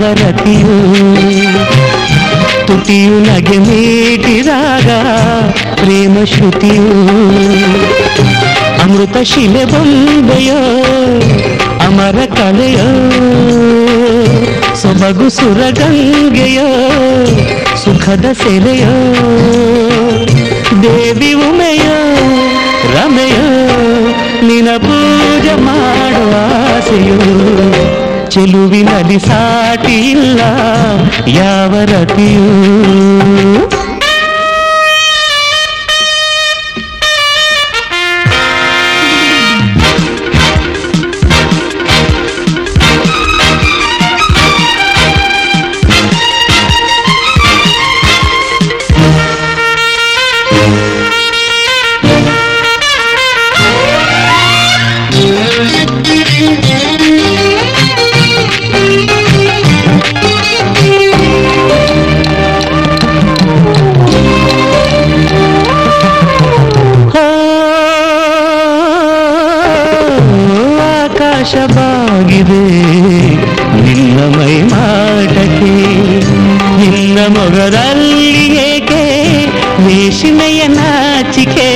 ರತಿಯು ತುಟಿಯು ನಗೆ ಮೀಟಿದಾಗ ಪ್ರೇಮ ಶ್ರುತಿಯು ಅಮೃತ ಶಿಲೆ ಬೊಂಬೆಯೋ ಅಮರ ಕಲೆಯೋ ಸೊಬಗು ಸುರಗಂಗೆಯೋ ಸುಖದ ಸೆಲೆಯೋ ದೇವಿ ಉಮೆಯೋ ರಮೆಯೋ ನಿನ ಪೂಜೆ ಮಾಡುವ ಆಸೆಯೋ ಚೆಲುವಿನಲ್ಲಿ ಸಾಟಿ ಇಲ್ಲ ಯಾವ ರತಿಯೂ ಆಕಾಶವಾಗಿದೆ ನಿನ್ನ ಮೈ ಮಾಟಕ್ಕೆ ನಿನ್ನ ಮೊಗದಲ್ಲಿ ಏಕೆ ರೇಷ್ಮೆಯ ನಾಚಿಕೆ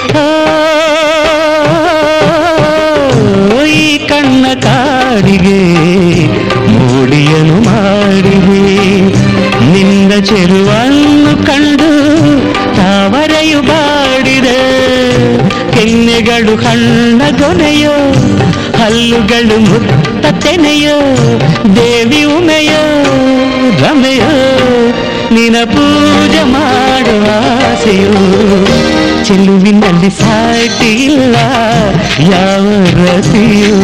ಈ ಕಣ್ಣ ಕಾಡಿಗೆ ಮೋಡಿಯನು ಮಾಡಿದೆ ನಿನ್ನ ಚೆರುವನ್ನು ಕಂಡು ತಾವರೆಯು ಬಾಡಿದೆ ಕೆನ್ನೆಗಳು ಕಣ್ಣ ಗೊನೆಯೋ ಹಲ್ಲುಗಳು ಮುತ್ತ ತೆನೆಯೋ ದೇವಿ ಉಮೆಯೋ ರಮೆಯೋ ನಿನ ಪೂಜೆ ಮಾಡುವ ಆಸೆಯೋ ಚೆಲುವಿನಲ್ಲಿ ಸಾಟಿ ಇಲ್ಲ ಯಾವ ರತಿಯೋ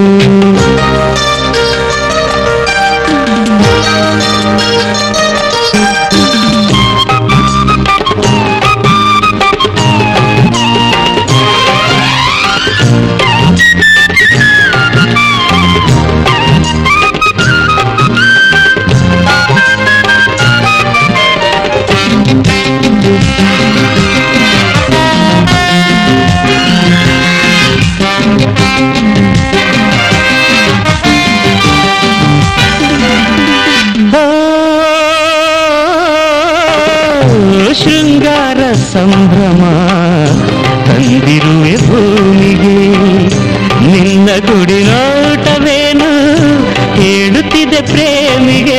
ಶೃಂಗಾರ ಸಂಭ್ರಮ ತಂದಿರುವೆ ಭೂಮಿಗೆ ನಿನ್ನ ಗುಡಿ ನೋಟವೇನು ಹೇಳುತ್ತಿದೆ ಪ್ರೇಮಿಗೆ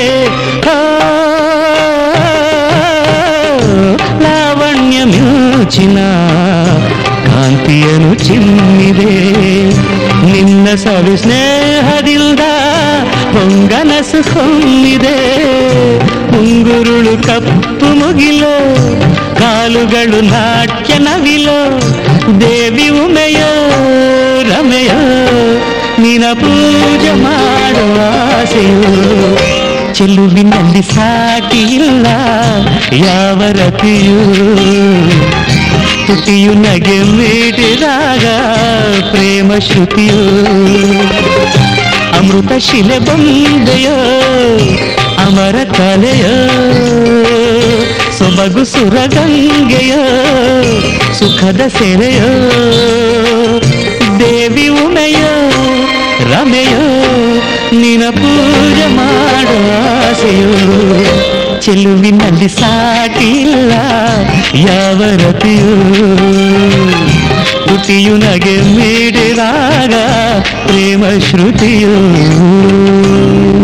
ಲಾವಣ್ಯ ಮ್ಯೂಚಿನ ಕಾಂತಿಯನು ಚಿಮ್ಮಿದೆ ನಿನ್ನ ಸವಿ ಸ್ನೇಹದಿಂದ ಹೊಂಗನಸು ಹೊಮ್ಮಿದೆ ಮುಂಗುರುಳು ಕಪ್ಪು ಮುಗಿಲೋ ಕಾಲುಗಳು ನಾಟ್ಯ ನವಿಲೋ ದೇವಿ ಉಮೆಯೋ ರಮೆಯೋ ನಿನ ಪೂಜೆ ಮಾಡುವ ಆಸೆಯೋ ಚೆಲುವಿನಲ್ಲಿ ಸಾಟಿ ಇಲ್ಲ ಯಾವ ರತಿಯೂ ತುಟಿಯು ನಗೆ ಮೀಟಿದಾಗ ಪ್ರೇಮ ಶ್ರುತಿಯೋ ಅಮೃತ ಶಿಲೆ ಬೊಂಬೆಯೋ ಅಮರ ಕಲೆಯೋ ಸೊಬಗು ಸುರಗಂಗೆಯೋ ಸುಖದ ಸೆಲೆಯೋ ದೇವಿ ಉಮೆಯೋ ರಮೆಯೋ ನಿನ ಪೂಜೆ ಮಾಡುವ ಆಸೆಯೋ ಚೆಲುವಿನಲ್ಲಿ ಸಾಟಿ ಇಲ್ಲ ಯಾವ ರತಿಯೂ ತುಟಿಯು ನಗೆ ಮೀಡಿದಾಗ ಪ್ರೇಮ ಶ್ರುತಿಯೋ